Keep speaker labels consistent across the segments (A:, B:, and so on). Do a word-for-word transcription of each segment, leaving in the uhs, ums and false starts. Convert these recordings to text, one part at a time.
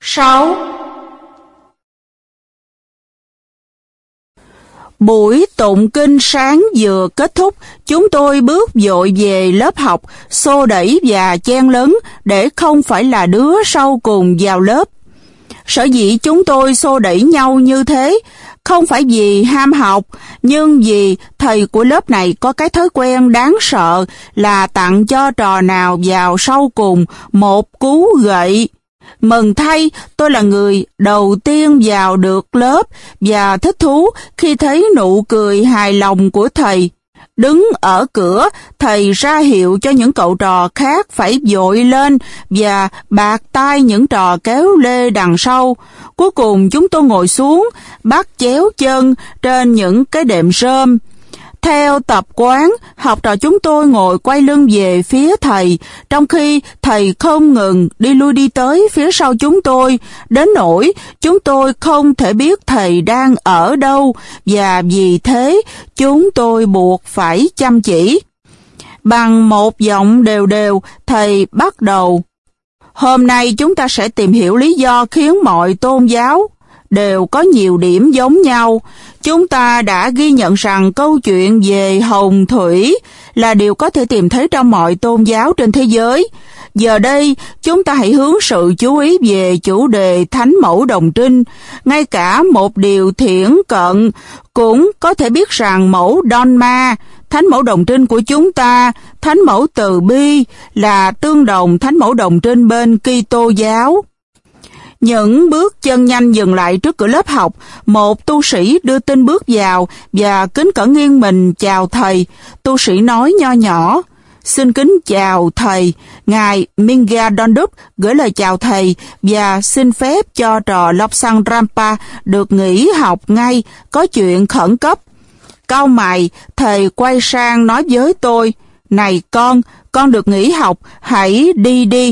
A: sáu. Buổi tụng kinh sáng vừa kết thúc, chúng tôi bước vội về lớp học, xô đẩy và chen lấn để không phải là đứa sau cùng vào lớp. Sở dĩ chúng tôi xô đẩy nhau như thế, không phải vì ham học, nhưng vì thầy của lớp này có cái thói quen đáng sợ là tặng cho trò nào vào sau cùng một cú gậy. Mừng thay, tôi là người đầu tiên vào được lớp và thích thú khi thấy nụ cười hài lòng của thầy. Đứng ở cửa, thầy ra hiệu cho những cậu trò khác phải vội lên và bạt tai những trò kéo lê đằng sau. Cuối cùng chúng tôi ngồi xuống, bắt chéo chân trên những cái đệm rơm. Theo tập quán, học trò chúng tôi ngồi quay lưng về phía thầy, trong khi thầy không ngừng đi lui đi tới phía sau chúng tôi, đến nỗi chúng tôi không thể biết thầy đang ở đâu, và vì thế chúng tôi buộc phải chăm chỉ. Bằng một giọng đều đều, thầy bắt đầu. Hôm nay chúng ta sẽ tìm hiểu lý do khiến mọi tôn giáo đều có nhiều điểm giống nhau. Chúng ta đã ghi nhận rằng câu chuyện về hồng thủy là điều có thể tìm thấy trong mọi tôn giáo trên thế giới. Giờ đây, chúng ta hãy hướng sự chú ý về chủ đề Thánh Mẫu Đồng Trinh. Ngay cả một điều thiển cận cũng có thể biết rằng mẫu Donma, Thánh Mẫu Đồng Trinh của chúng ta, Thánh Mẫu Từ Bi, là tương đồng Thánh Mẫu Đồng Trinh bên Kitô giáo. Những bước chân nhanh dừng lại trước cửa lớp học, một tu sĩ đưa tin bước vào và kính cẩn nghiêng mình chào thầy. Tu sĩ nói nho nhỏ, xin kính chào thầy, ngài Minga Dondup gửi lời chào thầy và xin phép cho trò Lobsang Rampa được nghỉ học ngay, có chuyện khẩn cấp. Cau mày, thầy quay sang nói với tôi, này con, con được nghỉ học, hãy đi đi.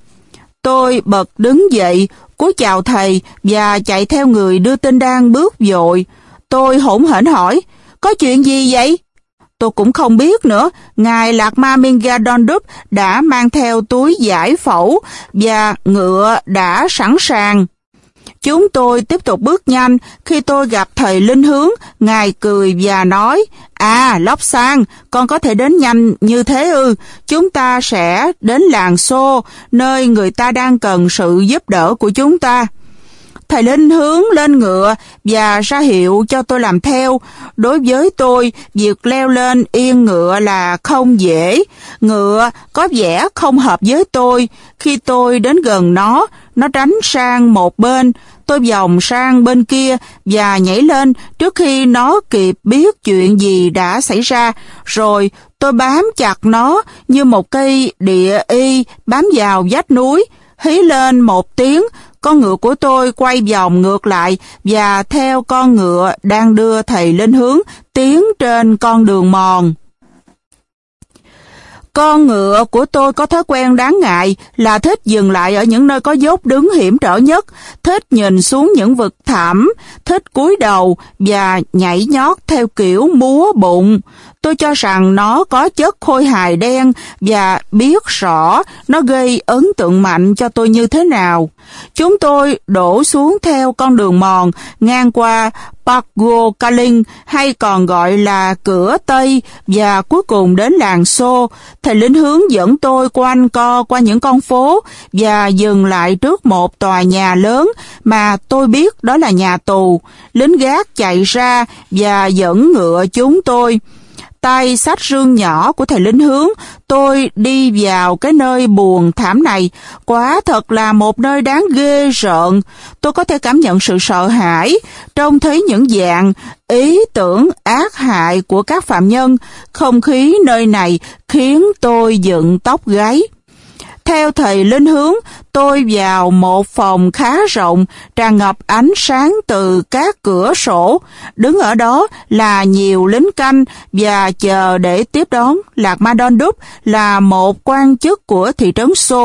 A: Tôi bật đứng dậy, cúi chào thầy và chạy theo người đưa tin đang bước vội. Tôi hỗn hển hỏi, có chuyện gì vậy? Tôi cũng không biết nữa, ngài Lạc Ma Minga Dondup đã mang theo túi giải phẫu và ngựa đã sẵn sàng. Chúng tôi tiếp tục bước nhanh. Khi tôi gặp thầy Linh Hướng, ngài cười và nói, à, Lobsang, con có thể đến nhanh như thế ư? Chúng ta sẽ đến làng Xô, nơi người ta đang cần sự giúp đỡ của chúng ta. Thầy Linh Hướng lên ngựa và ra hiệu cho tôi làm theo. Đối với tôi, việc leo lên yên ngựa là không dễ. Ngựa có vẻ không hợp với tôi. Khi tôi đến gần nó, nó tránh sang một bên. Tôi vòng sang bên kia và nhảy lên trước khi nó kịp biết chuyện gì đã xảy ra. Rồi tôi bám chặt nó như một cây địa y bám vào vách núi. Hí lên một tiếng, con ngựa của tôi quay vòng ngược lại và theo con ngựa đang đưa thầy Linh Hướng tiến trên con đường mòn. Con ngựa của tôi có thói quen đáng ngại là thích dừng lại ở những nơi có dốc đứng hiểm trở nhất, thích nhìn xuống những vực thẳm, thích cúi đầu và nhảy nhót theo kiểu múa bụng. Tôi cho rằng nó có chất khôi hài đen và biết rõ nó gây ấn tượng mạnh cho tôi như thế nào. Chúng tôi đổ xuống theo con đường mòn ngang qua Pago Kaling, hay còn gọi là cửa Tây, và cuối cùng đến làng Xô. Thầy Linh Hướng dẫn tôi quanh co qua những con phố và dừng lại trước một tòa nhà lớn mà tôi biết đó là nhà tù. Lính gác chạy ra và dẫn ngựa chúng tôi. Tay xách rương nhỏ của thầy Linh Hướng, tôi đi vào cái nơi buồn thảm này. Quả thật là một nơi đáng ghê rợn. Tôi có thể cảm nhận sự sợ hãi, trông thấy những dạng ý tưởng ác hại của các phạm nhân. Không khí nơi này khiến tôi dựng tóc gáy. Theo thầy Linh Hướng, tôi vào một phòng khá rộng, tràn ngập ánh sáng từ các cửa sổ. Đứng ở đó là nhiều lính canh và chờ để tiếp đón. Lạc Ma Dondup là một quan chức của thị trấn Xô.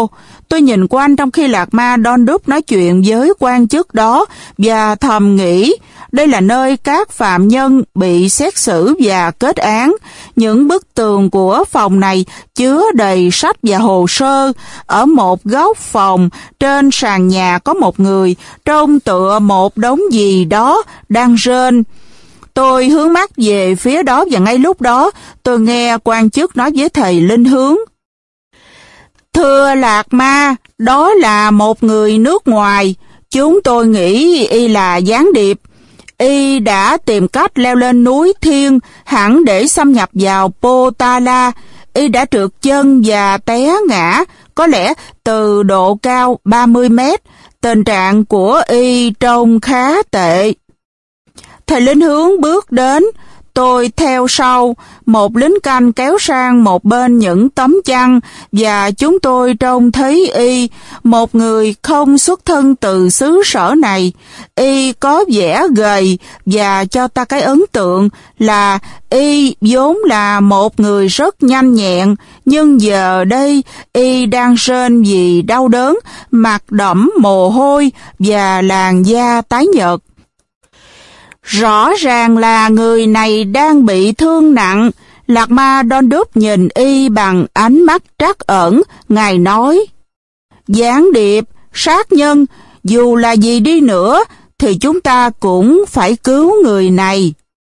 A: Tôi nhìn quanh trong khi Lạc Ma Đôn Đúc nói chuyện với quan chức đó và thầm nghĩ, đây là nơi các phạm nhân bị xét xử và kết án. Những bức tường của phòng này chứa đầy sách và hồ sơ. Ở một góc phòng, trên sàn nhà có một người, trông tựa một đống gì đó đang rên. Tôi hướng mắt về phía đó và ngay lúc đó tôi nghe quan chức nói với thầy Linh Hướng. Thưa Lạc Ma, đó là một người nước ngoài. Chúng tôi nghĩ y là gián điệp. Y đã tìm cách leo lên núi Thiên hẳn để xâm nhập vào Potala. Y đã trượt chân và té ngã, có lẽ từ độ cao ba mươi mét. Tình trạng của y trông khá tệ. Thầy Linh Hướng bước đến, tôi theo sau, một lính canh kéo sang một bên những tấm chăn và chúng tôi trông thấy y, một người không xuất thân từ xứ sở này. Y có vẻ gầy và cho ta cái ấn tượng là y vốn là một người rất nhanh nhẹn, nhưng giờ đây y đang rên vì đau đớn, mặt đẫm mồ hôi và làn da tái nhợt. Rõ ràng là người này đang bị thương nặng. Lạc Ma Đôn Đúc nhìn y bằng ánh mắt trắc ẩn. Ngài nói, gián điệp, sát nhân, dù là gì đi nữa, thì chúng ta cũng phải cứu người này.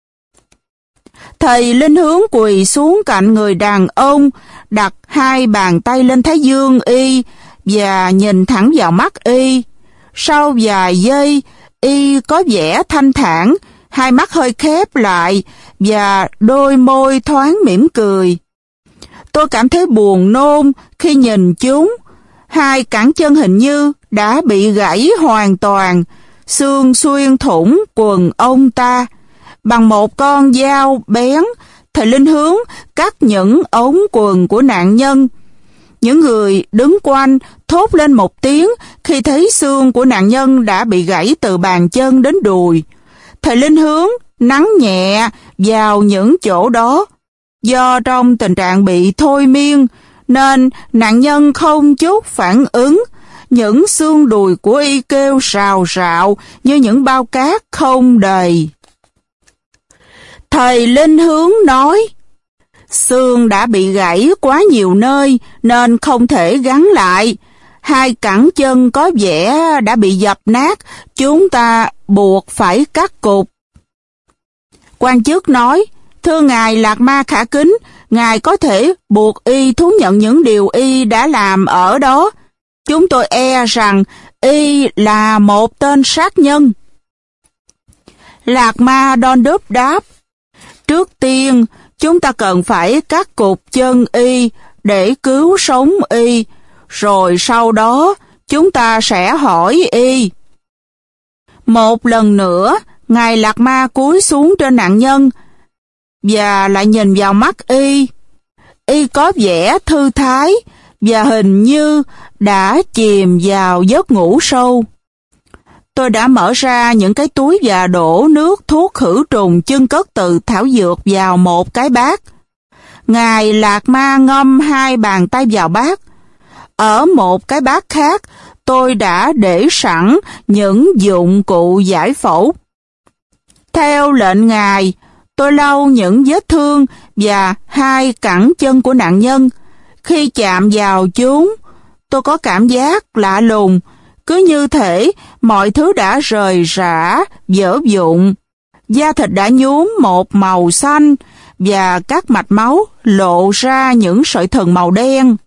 A: Thầy Linh Hướng quỳ xuống cạnh người đàn ông, đặt hai bàn tay lên thái dương y và nhìn thẳng vào mắt y. Sau vài giây, y có vẻ thanh thản, hai mắt hơi khép lại và đôi môi thoáng mỉm cười. Tôi cảm thấy buồn nôn khi nhìn chúng. Hai cẳng chân hình như đã bị gãy hoàn toàn, xương xuyên thủng quần ông ta. Bằng một con dao bén, thầy Linh Hướng cắt những ống quần của nạn nhân. Những người đứng quanh thốt lên một tiếng khi thấy xương của nạn nhân đã bị gãy từ bàn chân đến đùi. Thầy Linh Hướng nắn nhẹ vào những chỗ đó. Do trong tình trạng bị thôi miên nên nạn nhân không chút phản ứng. Những xương đùi của y kêu rào rạo như những bao cát không đầy. Thầy Linh Hướng nói, xương đã bị gãy quá nhiều nơi nên không thể gắn lại. Hai cẳng chân có vẻ đã bị dập nát, chúng ta buộc phải cắt cụt. Quan chức nói, thưa ngài Lạc Ma khả kính, ngài có thể buộc y thú nhận những điều y đã làm ở đó. Chúng tôi e rằng y là một tên sát nhân. Lạc Ma Đôn Đúc đáp, trước tiên chúng ta cần phải cắt cụt chân y để cứu sống y, rồi sau đó chúng ta sẽ hỏi y. Một lần nữa, ngài Lạc Ma cúi xuống trên nạn nhân và lại nhìn vào mắt y. Y có vẻ thư thái và hình như đã chìm vào giấc ngủ sâu. Tôi đã mở ra những cái túi và đổ nước thuốc khử trùng chưng cất từ thảo dược vào một cái bát. Ngài Lạc Ma ngâm hai bàn tay vào bát. Ở một cái bát khác, tôi đã để sẵn những dụng cụ giải phẫu. Theo lệnh ngài, tôi lau những vết thương và hai cẳng chân của nạn nhân. Khi chạm vào chúng, tôi có cảm giác lạ lùng, cứ như thể mọi thứ đã rời rã, dở dụng. Da thịt đã nhuốm một màu xanh và các mạch máu lộ ra những sợi thừng màu đen.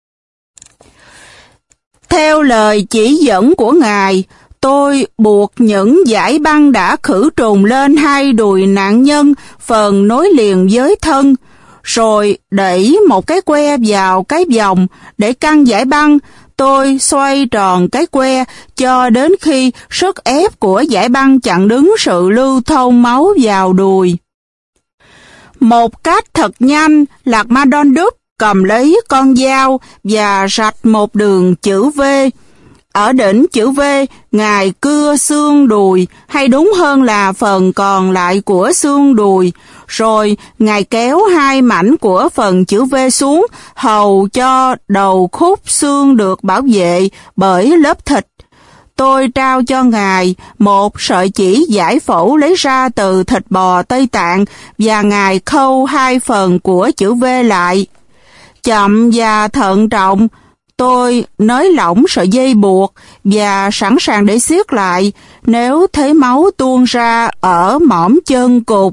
A: Theo lời chỉ dẫn của ngài, tôi buộc những dải băng đã khử trùng lên hai đùi nạn nhân phần nối liền với thân, rồi đẩy một cái que vào cái vòng để căng dải băng. Tôi xoay tròn cái que cho đến khi sức ép của dải băng chặn đứng sự lưu thông máu vào đùi. Một cách thật nhanh, Lạc Ma Đôn Đúc cầm lấy con dao và rạch một đường chữ V. Ở đỉnh chữ V, ngài cưa xương đùi, hay đúng hơn là phần còn lại của xương đùi, rồi Ngài kéo hai mảnh của phần chữ V xuống, hầu cho đầu khúc xương được bảo vệ bởi lớp thịt. Tôi trao cho Ngài một sợi chỉ giải phẫu lấy ra từ thịt bò Tây Tạng và Ngài khâu hai phần của chữ V lại. Chậm và thận trọng, tôi nới lỏng sợi dây buộc và sẵn sàng để siết lại nếu thấy máu tuôn ra ở mỏm chân cụt.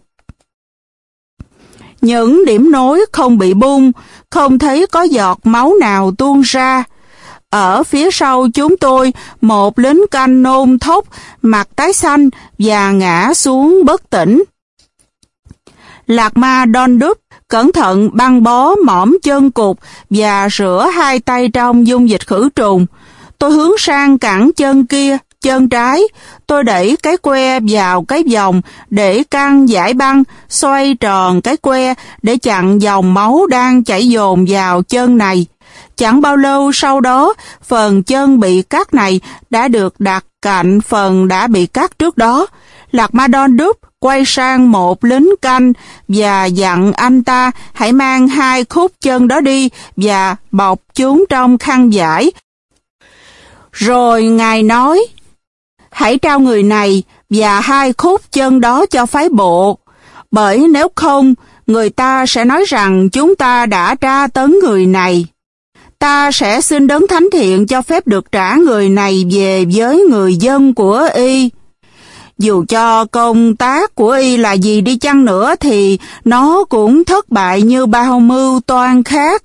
A: Những điểm nối không bị bung, không thấy có giọt máu nào tuôn ra. Ở phía sau chúng tôi, một lính canh nôn thốc, mặt tái xanh và ngã xuống bất tỉnh. Lạc Ma Đôn Đúp cẩn thận băng bó mỏm chân cụt và rửa hai tay trong dung dịch khử trùng. Tôi hướng sang cẳng chân kia, chân trái. Tôi đẩy cái que vào cái vòng để căng giải băng, xoay tròn cái que để chặn dòng máu đang chảy dồn vào chân này. Chẳng bao lâu sau đó, phần chân bị cắt này đã được đặt cạnh phần đã bị cắt trước đó. Lạc Ma Đôn Đúp quay sang một lính canh và dặn anh ta hãy mang hai khúc chân đó đi và bọc chúng trong khăn vải. Rồi Ngài nói, hãy trao người này và hai khúc chân đó cho phái bộ, bởi nếu không, người ta sẽ nói rằng chúng ta đã tra tấn người này. Ta sẽ xin Đấng Thánh Thiện cho phép được trả người này về với người dân của y. Dù cho công tác của y là gì đi chăng nữa thì nó cũng thất bại như bao mưu toan khác.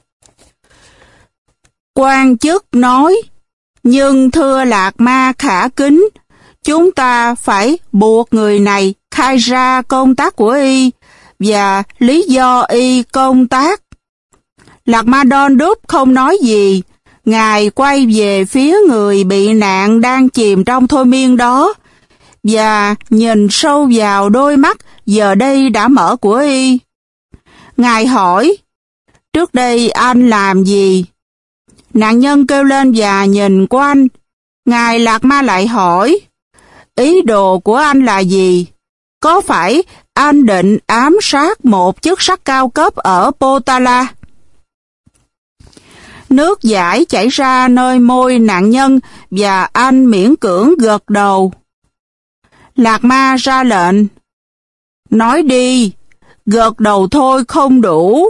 A: Quan chức nói, nhưng thưa Lạc Ma khả kính, chúng ta phải buộc người này khai ra công tác của y và lý do y công tác. Lạc Ma Đôn Đúp không nói gì. Ngài quay về phía người bị nạn đang chìm trong thôi miên đó và nhìn sâu vào đôi mắt giờ đây đã mở của y. Ngài hỏi, trước đây anh làm gì? Nạn nhân kêu lên và nhìn qua anh. Ngài Lạc Ma lại hỏi, ý đồ của anh là gì? Có phải anh định ám sát một chức sắc cao cấp ở Potala? Nước dãi chảy ra nơi môi nạn nhân và anh miễn cưỡng gật đầu. Lạc Ma ra lệnh, nói đi, gật đầu thôi không đủ.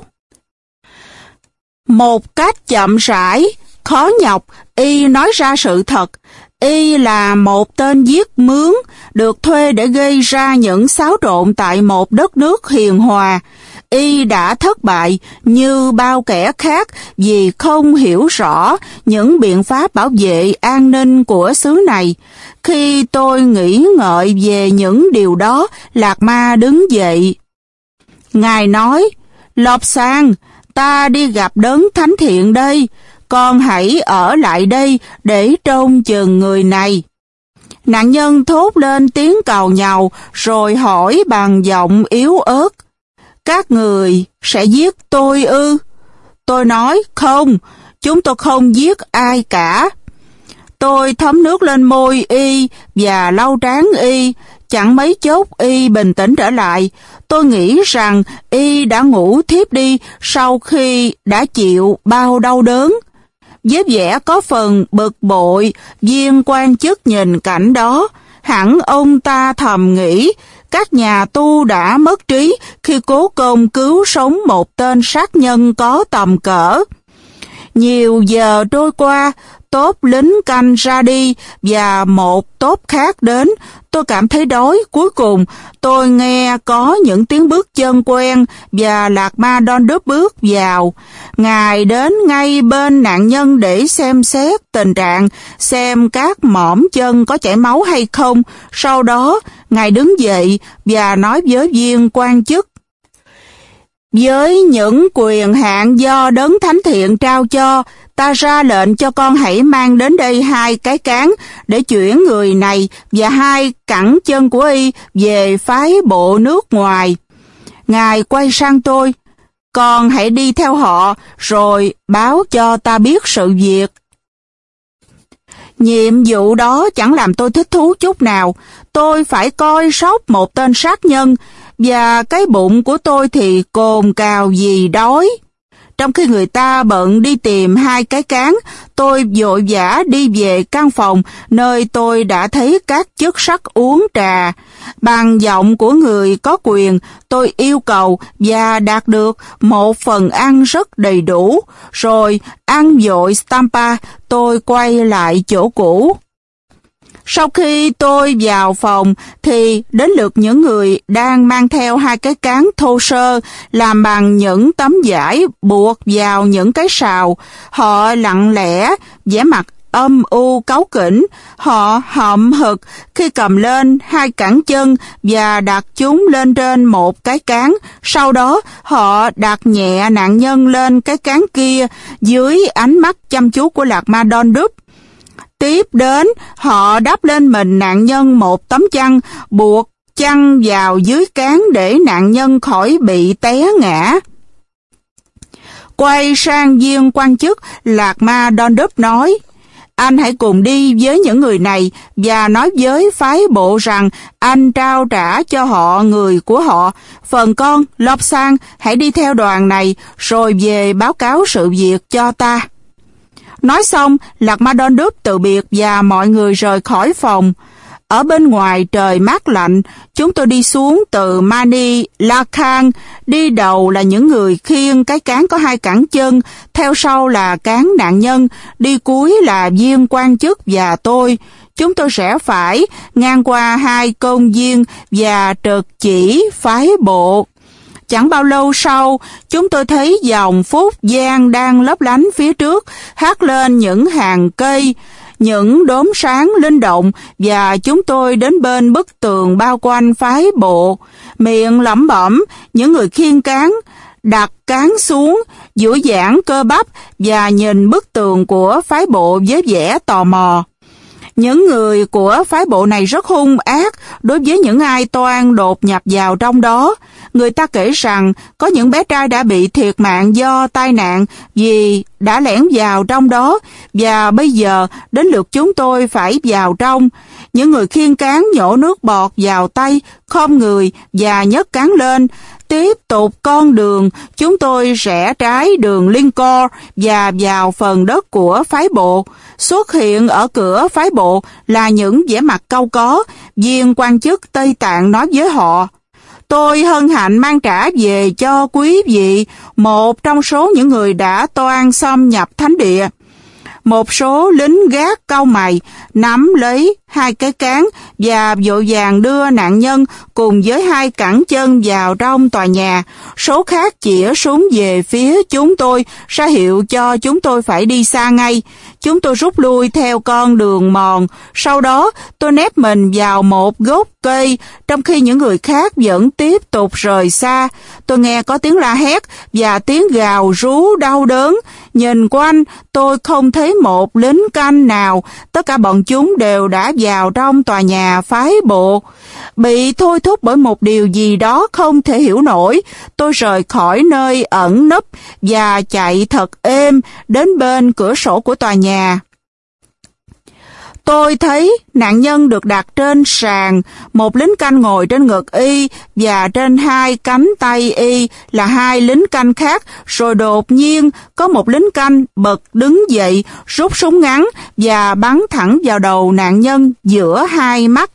A: Một cách chậm rãi, khó nhọc, y nói ra sự thật. Y là một tên giết mướn, được thuê để gây ra những xáo trộn tại một đất nước hiền hòa. Y đã thất bại như bao kẻ khác vì không hiểu rõ những biện pháp bảo vệ an ninh của xứ này. Khi tôi nghĩ ngợi về những điều đó, Lạc Ma đứng dậy. Ngài nói, Lobsang, ta đi gặp Đấng Thánh Thiện đây, con hãy ở lại đây để trông chừng người này. Nạn nhân thốt lên tiếng càu nhàu rồi hỏi bằng giọng yếu ớt, các người sẽ giết tôi ư? Tôi nói, không, chúng tôi không giết ai cả. Tôi thấm nước lên môi y và lau trán y, chẳng mấy chốc y bình tĩnh trở lại. Tôi nghĩ rằng y đã ngủ thiếp đi sau khi đã chịu bao đau đớn. Với vẻ có phần bực bội, viên quan chức nhìn cảnh đó, hẳn ông ta thầm nghĩ, các nhà tu đã mất trí khi cố công cứu sống một tên sát nhân có tầm cỡ. Nhiều giờ trôi qua, tốp lính canh ra đi và một tốp khác đến. Tôi cảm thấy đói. Cuối cùng, tôi nghe có những tiếng bước chân quen và Lạc Ma Đôn Đúp bước vào. Ngài đến ngay bên nạn nhân để xem xét tình trạng, xem các mỏm chân có chảy máu hay không. Sau đó, Ngài đứng dậy và nói với viên quan chức, với những quyền hạn do Đấng Thánh Thiện trao cho, ta ra lệnh cho con hãy mang đến đây hai cái cán để chuyển người này và hai cẳng chân của y về phái bộ nước ngoài. Ngài quay sang tôi, con hãy đi theo họ rồi báo cho ta biết sự việc. Nhiệm vụ đó chẳng làm tôi thích thú chút nào. Tôi phải coi sóc một tên sát nhân và cái bụng của tôi thì cồn cào vì đói. Trong khi người ta bận đi tìm hai cái cán, tôi vội vã đi về căn phòng nơi tôi đã thấy các chức sắc uống trà. Bằng giọng của người có quyền, tôi yêu cầu và đạt được một phần ăn rất đầy đủ. Rồi ăn vội Stampa, tôi quay lại chỗ cũ. Sau khi tôi vào phòng thì đến lượt những người đang mang theo hai cái cán thô sơ làm bằng những tấm vải buộc vào những cái sào. Họ lặng lẽ, vẻ mặt âm u cáu kỉnh. Họ hậm hực khi cầm lên hai cẳng chân và đặt chúng lên trên một cái cán. Sau đó họ đặt nhẹ nạn nhân lên cái cán kia dưới ánh mắt chăm chú của Lạc Ma Đôn Đúp. Tiếp đến, họ đắp lên mình nạn nhân một tấm chăn, buộc chăn vào dưới cán để nạn nhân khỏi bị té ngã. Quay sang viên quan chức, Lạc Ma Đôn Đúp nói, anh hãy cùng đi với những người này và nói với phái bộ rằng anh trao trả cho họ người của họ. Phần con, Lobsang, hãy đi theo đoàn này rồi về báo cáo sự việc cho ta. Nói xong, Lạc Ma Đôn Đúp từ biệt và mọi người rời khỏi phòng. Ở bên ngoài trời mát lạnh, chúng tôi đi xuống từ Mani Lakhan. Đi đầu là những người khiêng cái cán có hai cẳng chân, theo sau là cán nạn nhân, đi cuối là viên quan chức và tôi. Chúng tôi sẽ phải ngang qua hai công viên và trực chỉ phái bộ. Chẳng bao lâu sau, chúng tôi thấy dòng Phúc Giang đang lấp lánh phía trước, hát lên những hàng cây, những đốm sáng linh động, và chúng tôi đến bên bức tường bao quanh phái bộ. Miệng lẩm bẩm, những người khiêng cán đặt cán xuống, duỗi giãn cơ bắp và nhìn bức tường của phái bộ với vẻ tò mò. Những người của phái bộ này rất hung ác đối với những ai toan đột nhập vào trong đó. Người ta kể rằng có những bé trai đã bị thiệt mạng do tai nạn vì đã lẻn vào trong đó, và bây giờ đến lượt chúng tôi phải vào trong. Những người khiêng cán nhổ nước bọt vào tay, khom người và nhấc cán lên. Tiếp tục con đường, chúng tôi rẽ trái đường Lincoln và vào phần đất của phái bộ. Xuất hiện ở cửa phái bộ là những vẻ mặt cau có. Viên quan chức Tây Tạng nói với họ, tôi hân hạnh mang trả về cho quý vị một trong số những người đã toan xâm nhập thánh địa. Một số lính gác cau mày nắm lấy hai cái cán và vội vàng đưa nạn nhân cùng với hai cẳng chân vào trong tòa nhà. Số khác chĩa súng về phía chúng tôi, ra hiệu cho chúng tôi phải đi xa ngay. Chúng tôi rút lui theo con đường mòn. Sau đó tôi nép mình vào một gốc cây, trong khi những người khác vẫn tiếp tục rời xa. Tôi nghe có tiếng la hét và tiếng gào rú đau đớn. Nhìn quanh, tôi không thấy một lính canh nào. Tất cả bọn chúng đều đã vào trong tòa nhà phái bộ. Bị thôi thúc bởi một điều gì đó không thể hiểu nổi, tôi rời khỏi nơi ẩn nấp và chạy thật êm đến bên cửa sổ của tòa nhà. Tôi thấy nạn nhân được đặt trên sàn, một lính canh ngồi trên ngực y và trên hai cánh tay y là hai lính canh khác. Rồi đột nhiên có một lính canh bật đứng dậy, rút súng ngắn và bắn thẳng vào đầu nạn nhân giữa hai mắt.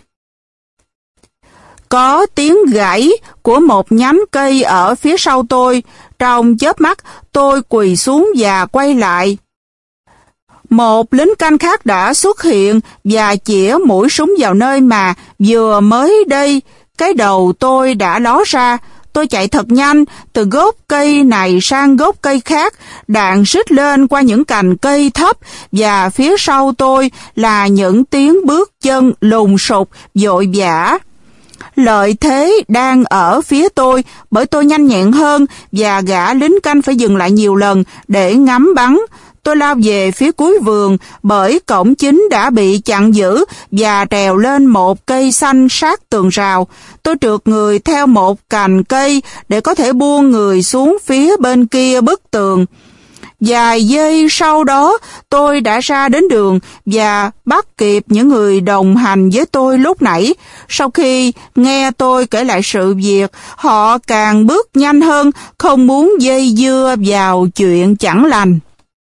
A: Có tiếng gãy của một nhánh cây ở phía sau tôi. Trong chớp mắt, tôi quỳ xuống và quay lại. Một lính canh khác đã xuất hiện và chĩa mũi súng vào nơi mà vừa mới đây cái đầu tôi đã ló ra. Tôi chạy thật nhanh từ gốc cây này sang gốc cây khác, đạn rít lên qua những cành cây thấp, và phía sau tôi là những tiếng bước chân lùng sục vội vã. Lợi thế đang ở phía tôi, bởi tôi nhanh nhẹn hơn và gã lính canh phải dừng lại nhiều lần để ngắm bắn. Tôi lao về phía cuối vườn bởi cổng chính đã bị chặn giữ và trèo lên một cây xanh sát tường rào. Tôi trượt người theo một cành cây để có thể buông người xuống phía bên kia bức tường. Vài giây sau đó, tôi đã ra đến đường và bắt kịp những người đồng hành với tôi lúc nãy. Sau khi nghe tôi kể lại sự việc, họ càng bước nhanh hơn, không muốn dây dưa vào chuyện chẳng lành.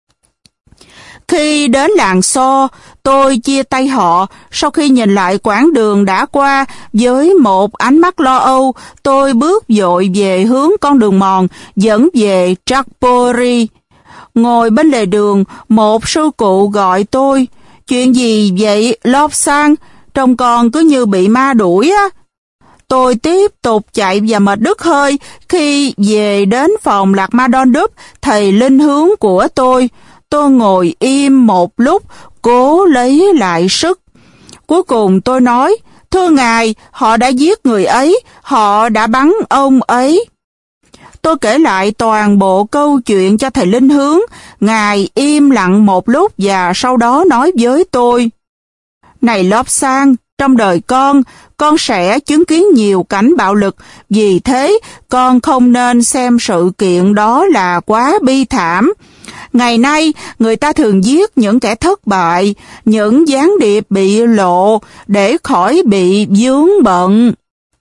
A: Khi đến làng xo, tôi chia tay họ. Sau khi nhìn lại quãng đường đã qua, với một ánh mắt lo âu, tôi bước vội về hướng con đường mòn dẫn về Trapori. Ngồi bên lề đường, một sư cụ gọi tôi. Chuyện gì vậy, Lobsang? Trông con cứ như bị ma đuổi á. Tôi tiếp tục chạy và mệt đứt hơi khi về đến phòng Lạc Ma Đôn Đúp, thầy linh hướng của tôi. Tôi ngồi im một lúc, cố lấy lại sức. Cuối cùng tôi nói, thưa ngài, họ đã giết người ấy, họ đã bắn ông ấy. Tôi kể lại toàn bộ câu chuyện cho thầy linh hướng. Ngài im lặng một lúc và sau đó nói với tôi, này Lobsang, trong đời con, con sẽ chứng kiến nhiều cảnh bạo lực, vì thế con không nên xem sự kiện đó là quá bi thảm. Ngày nay, người ta thường giết những kẻ thất bại, những gián điệp bị lộ để khỏi bị vướng bận.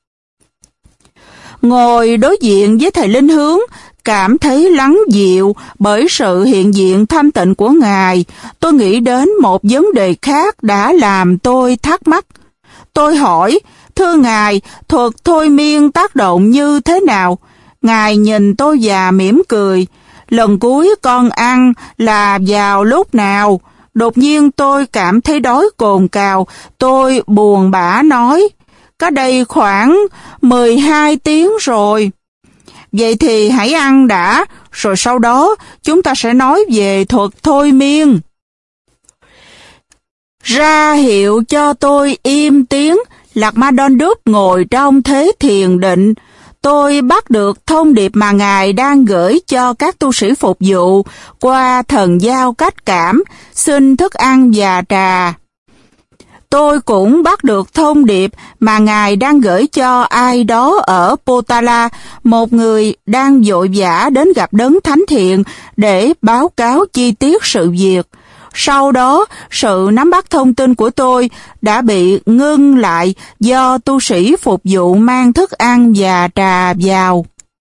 A: Ngồi đối diện với thầy linh hướng, cảm thấy lắng dịu bởi sự hiện diện thanh tịnh của Ngài, tôi nghĩ đến một vấn đề khác đã làm tôi thắc mắc. Tôi hỏi, thưa Ngài, thuật thôi miên tác động như thế nào? Ngài nhìn tôi và mỉm cười. Lần cuối con ăn là vào lúc nào? Đột nhiên tôi cảm thấy đói cồn cào, tôi buồn bã nói, cách đây khoảng mười hai tiếng rồi. Vậy thì hãy ăn đã, rồi sau đó chúng ta sẽ nói về thuật thôi miên. Ra hiệu cho tôi im tiếng, Lạc Ma Đôn Đúp ngồi trong thế thiền định. Tôi bắt được thông điệp mà Ngài đang gửi cho các tu sĩ phục vụ qua thần giao cách cảm, xin thức ăn và trà. Tôi cũng bắt được thông điệp mà Ngài đang gửi cho ai đó ở Potala, một người đang vội vã đến gặp đấng thánh thiện để báo cáo chi tiết sự việc. Sau đó, sự nắm bắt thông tin của tôi đã bị ngưng lại do tu sĩ phục vụ mang thức ăn và trà vào.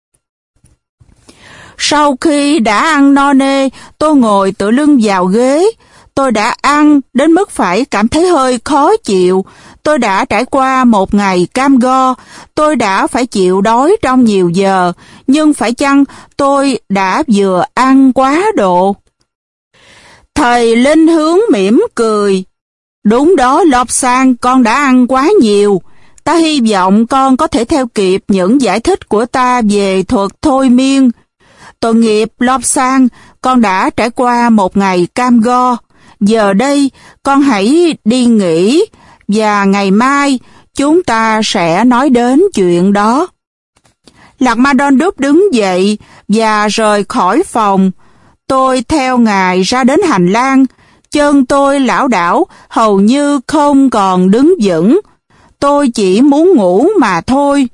A: Sau khi đã ăn no nê, tôi ngồi tựa lưng vào ghế. Tôi đã ăn đến mức phải cảm thấy hơi khó chịu. Tôi đã trải qua một ngày cam go. Tôi đã phải chịu đói trong nhiều giờ. Nhưng phải chăng tôi đã vừa ăn quá độ? Thầy linh hướng mỉm cười. Đúng đó Lobsang, con đã ăn quá nhiều. Ta hy vọng con có thể theo kịp những giải thích của ta về thuật thôi miên. Tội nghiệp Lobsang, con đã trải qua một ngày cam go. Giờ đây, con hãy đi nghỉ, và ngày mai chúng ta sẽ nói đến chuyện đó. Lạc Ma Đôn Đúp đứng dậy và rời khỏi phòng. Tôi theo Ngài ra đến hành lang. Chân tôi lảo đảo, hầu như không còn đứng vững. Tôi chỉ muốn ngủ mà thôi.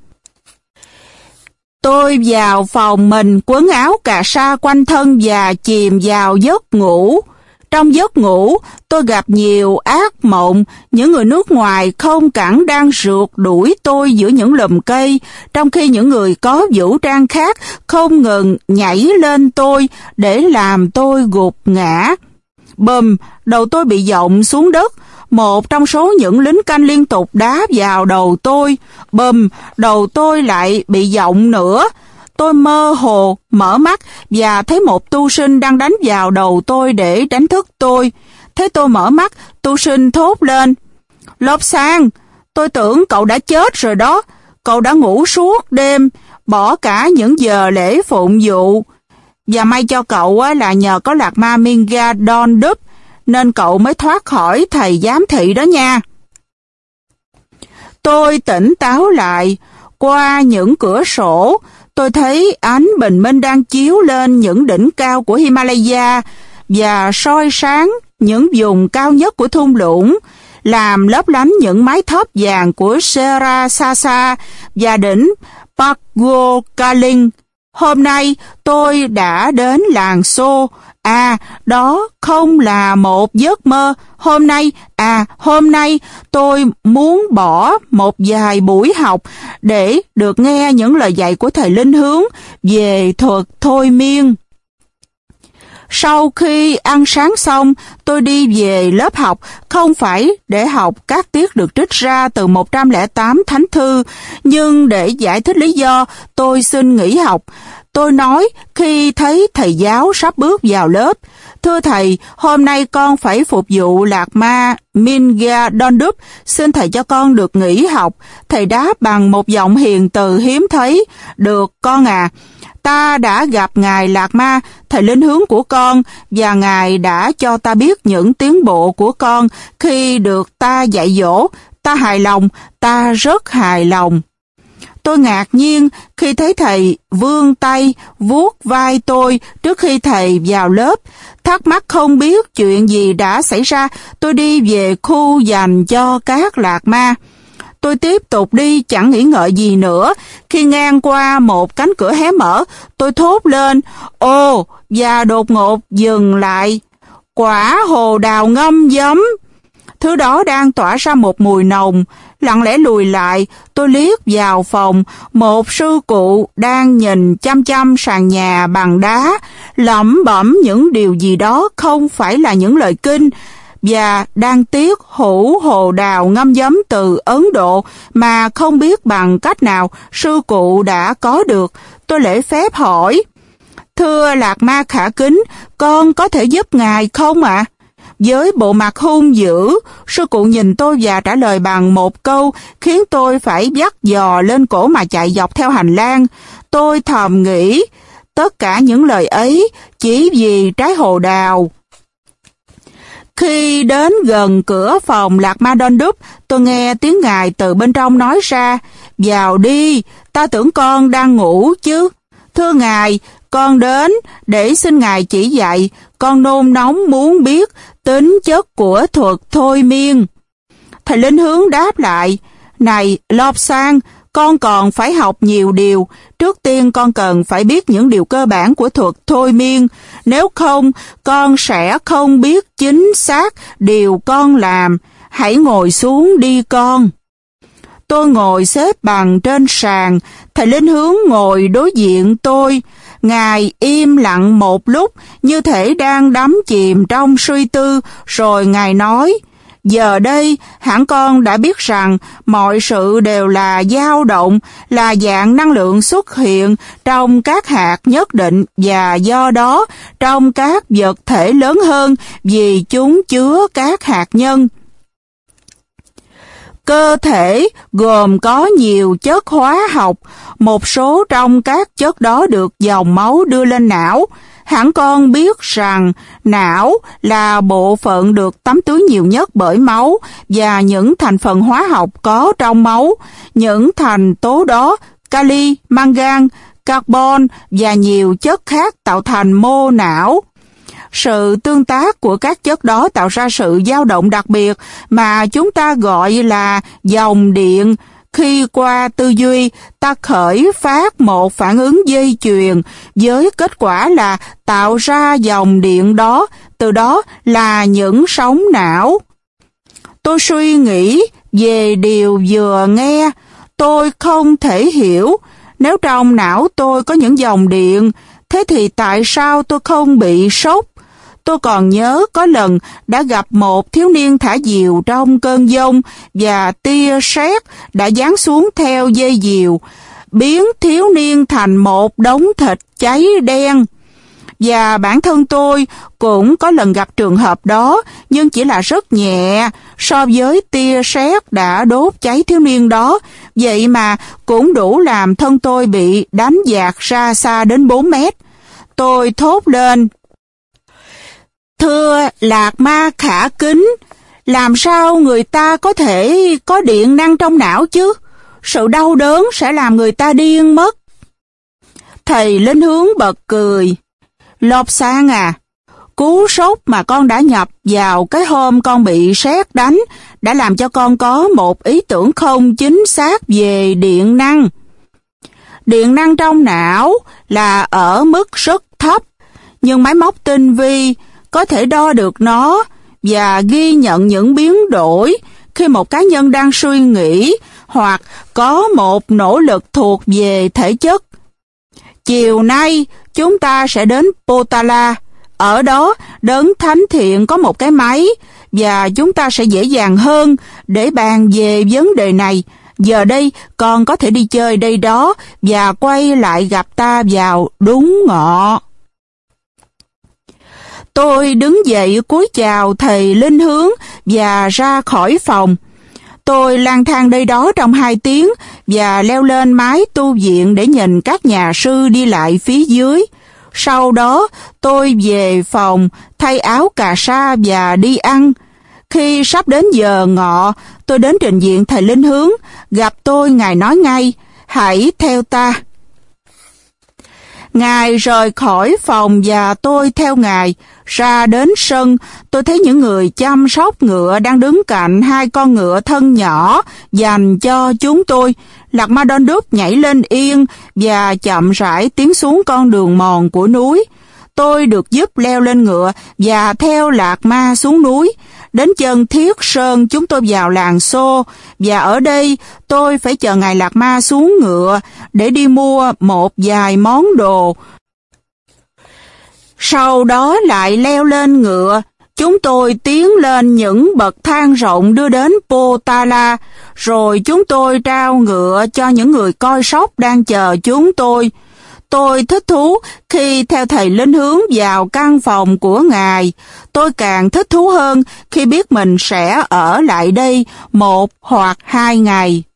A: Tôi vào phòng mình, quấn áo cà sa quanh thân và chìm vào giấc ngủ. Trong giấc ngủ, tôi gặp nhiều ác mộng, những người nước ngoài không cản đang rượt đuổi tôi giữa những lùm cây, trong khi những người có vũ trang khác không ngừng nhảy lên tôi để làm tôi gục ngã. Bùm, đầu tôi bị dộng xuống đất. Một trong số những lính canh liên tục đá vào đầu tôi. Bùm, đầu tôi lại bị dộng nữa. Tôi mơ hồ, mở mắt và thấy một tu sinh đang đánh vào đầu tôi để đánh thức tôi. Thế tôi mở mắt, tu sinh thốt lên. Lobsang, tôi tưởng cậu đã chết rồi đó. Cậu đã ngủ suốt đêm, bỏ cả những giờ lễ phụng vụ. Và may cho cậu là nhờ có Lạc Ma Minga Đôn Đúp, nên cậu mới thoát khỏi thầy giám thị đó nha. Tôi tỉnh táo lại, qua những cửa sổ, tôi thấy ánh bình minh đang chiếu lên những đỉnh cao của Himalaya và soi sáng những vùng cao nhất của thung lũng, làm lấp lánh những mái thấp vàng của Serasasa và đỉnh Pakgo Kaling. Hôm nay tôi đã đến làng Xô À, đó không là một giấc mơ. Hôm nay, à, hôm nay tôi muốn bỏ một vài buổi học để được nghe những lời dạy của thầy Linh Hướng về thuật thôi miên. Sau khi ăn sáng xong, tôi đi về lớp học, không phải để học các tiết được trích ra từ một trăm lẻ tám thánh thư, nhưng để giải thích lý do tôi xin nghỉ học. Tôi nói khi thấy thầy giáo sắp bước vào lớp: "Thưa thầy, hôm nay con phải phục vụ Lạc Ma Minga Dondup, xin thầy cho con được nghỉ học." Thầy đáp bằng một giọng hiền từ hiếm thấy: "Được con à. Ta đã gặp Ngài Lạc Ma, thầy Linh Hướng của con, và Ngài đã cho ta biết những tiến bộ của con khi được ta dạy dỗ. Ta hài lòng, ta rất hài lòng." Tôi ngạc nhiên khi thấy thầy vươn tay vuốt vai tôi trước khi thầy vào lớp. Thắc mắc không biết chuyện gì đã xảy ra, tôi đi về khu dành cho các lạc ma. Tôi tiếp tục đi chẳng nghĩ ngợi gì nữa. Khi ngang qua một cánh cửa hé mở, tôi thốt lên: "Ồ!" và đột ngột dừng lại. Quả hồ đào ngâm giấm. Thứ đó đang tỏa ra một mùi nồng. Lặng lẽ lùi lại, tôi liếc vào phòng. Một sư cụ đang nhìn chăm chăm sàn nhà bằng đá, lẩm bẩm những điều gì đó không phải là những lời kinh, và đang tiết hũ hồ đào ngâm giấm từ Ấn Độ mà không biết bằng cách nào sư cụ đã có được. Tôi lễ phép hỏi: "Thưa Lạc Ma khả kính, con có thể giúp ngài không ạ?" Với bộ mặt hung dữ, sư cụ nhìn tôi và trả lời bằng một câu khiến tôi phải vắt giò lên cổ mà chạy dọc theo hành lang. Tôi thầm nghĩ, tất cả những lời ấy chỉ vì trái hồ đào. Khi đến gần cửa phòng Lạc Ma Dondup, tôi nghe tiếng ngài từ bên trong nói ra: "Vào đi, ta tưởng con đang ngủ chứ." "Thưa ngài, con đến để xin ngài chỉ dạy, con nôn nóng muốn biết tính chất của thuật thôi miên." Thầy Linh Hướng đáp lại: "Này Lobsang, con còn phải học nhiều điều. Trước tiên con cần phải biết những điều cơ bản của thuật thôi miên. Nếu không, con sẽ không biết chính xác điều con làm. Hãy ngồi xuống đi con." Tôi ngồi xếp bằng trên sàn. Thầy Linh Hướng ngồi đối diện tôi. Ngài im lặng một lúc, như thể đang đắm chìm trong suy tư, rồi Ngài nói: "Giờ đây, hẳn con đã biết rằng mọi sự đều là dao động, là dạng năng lượng xuất hiện trong các hạt nhất định, và do đó trong các vật thể lớn hơn vì chúng chứa các hạt nhân. Cơ thể gồm có nhiều chất hóa học, một số trong các chất đó được dòng máu đưa lên não. Hẳn con biết rằng não là bộ phận được tắm tưới nhiều nhất bởi máu và những thành phần hóa học có trong máu. Những thành tố đó, kali, mangan, carbon và nhiều chất khác tạo thành mô não. Sự tương tác của các chất đó tạo ra sự dao động đặc biệt mà chúng ta gọi là dòng điện. Khi qua tư duy, ta khởi phát một phản ứng dây chuyền với kết quả là tạo ra dòng điện đó, từ đó là những sóng não. Tôi suy nghĩ về điều vừa nghe. Tôi không thể hiểu, nếu trong não tôi có những dòng điện, thế thì tại sao tôi không bị sốc? Tôi còn nhớ có lần đã gặp một thiếu niên thả diều trong cơn giông và tia sét đã giáng xuống theo dây diều, biến thiếu niên thành một đống thịt cháy đen. Và bản thân tôi cũng có lần gặp trường hợp đó, nhưng chỉ là rất nhẹ so với tia sét đã đốt cháy thiếu niên đó, vậy mà cũng đủ làm thân tôi bị đánh dạt ra xa đến bốn mét. Tôi thốt lên: "Thưa Lạc Ma khả kính, làm sao người ta có thể có điện năng trong não chứ? Sự đau đớn sẽ làm người ta điên mất." Thầy Linh Hướng bật cười: "Lobsang à, cú sốc mà con đã nhập vào cái hôm con bị sét đánh đã làm cho con có một ý tưởng không chính xác về điện năng. Điện năng trong não là ở mức rất thấp, Nhưng máy móc tinh vi có thể đo được nó và ghi nhận những biến đổi khi một cá nhân đang suy nghĩ hoặc có một nỗ lực thuộc về thể chất. Chiều nay, chúng ta sẽ đến Potala. Ở đó, Đấng Thánh Thiện có một cái máy và chúng ta sẽ dễ dàng hơn để bàn về vấn đề này. Giờ đây, con có thể đi chơi đây đó và quay lại gặp ta vào đúng ngọ. Tôi đứng dậy cúi chào thầy linh hướng và ra khỏi phòng. Tôi lang thang đây đó trong hai tiếng và leo lên mái tu viện để nhìn các nhà sư đi lại phía dưới. Sau đó, tôi về phòng, thay áo cà sa và đi ăn. Khi sắp đến giờ ngọ, tôi đến trình diện thầy linh hướng. Gặp tôi, Ngài nói ngay, hãy theo ta. Ngài rời khỏi phòng và tôi theo Ngài. Ra đến sân, tôi thấy những người chăm sóc ngựa đang đứng cạnh hai con ngựa thân nhỏ dành cho chúng tôi. Lạc Ma Đôn Đúc nhảy lên yên và chậm rãi tiến xuống con đường mòn của núi. Tôi được giúp leo lên ngựa và theo Lạc Ma xuống núi. Đến chân Thiết Sơn chúng tôi vào làng Xô và ở đây tôi phải chờ Ngài Lạc Ma xuống ngựa để đi mua một vài món đồ. Sau đó lại leo lên ngựa. Chúng tôi tiến lên những bậc thang rộng đưa đến Potala, rồi chúng tôi trao ngựa cho những người coi sóc đang chờ chúng tôi. Tôi thích thú khi theo thầy linh hướng vào căn phòng của Ngài. Tôi càng thích thú hơn khi biết mình sẽ ở lại đây một hoặc hai ngày.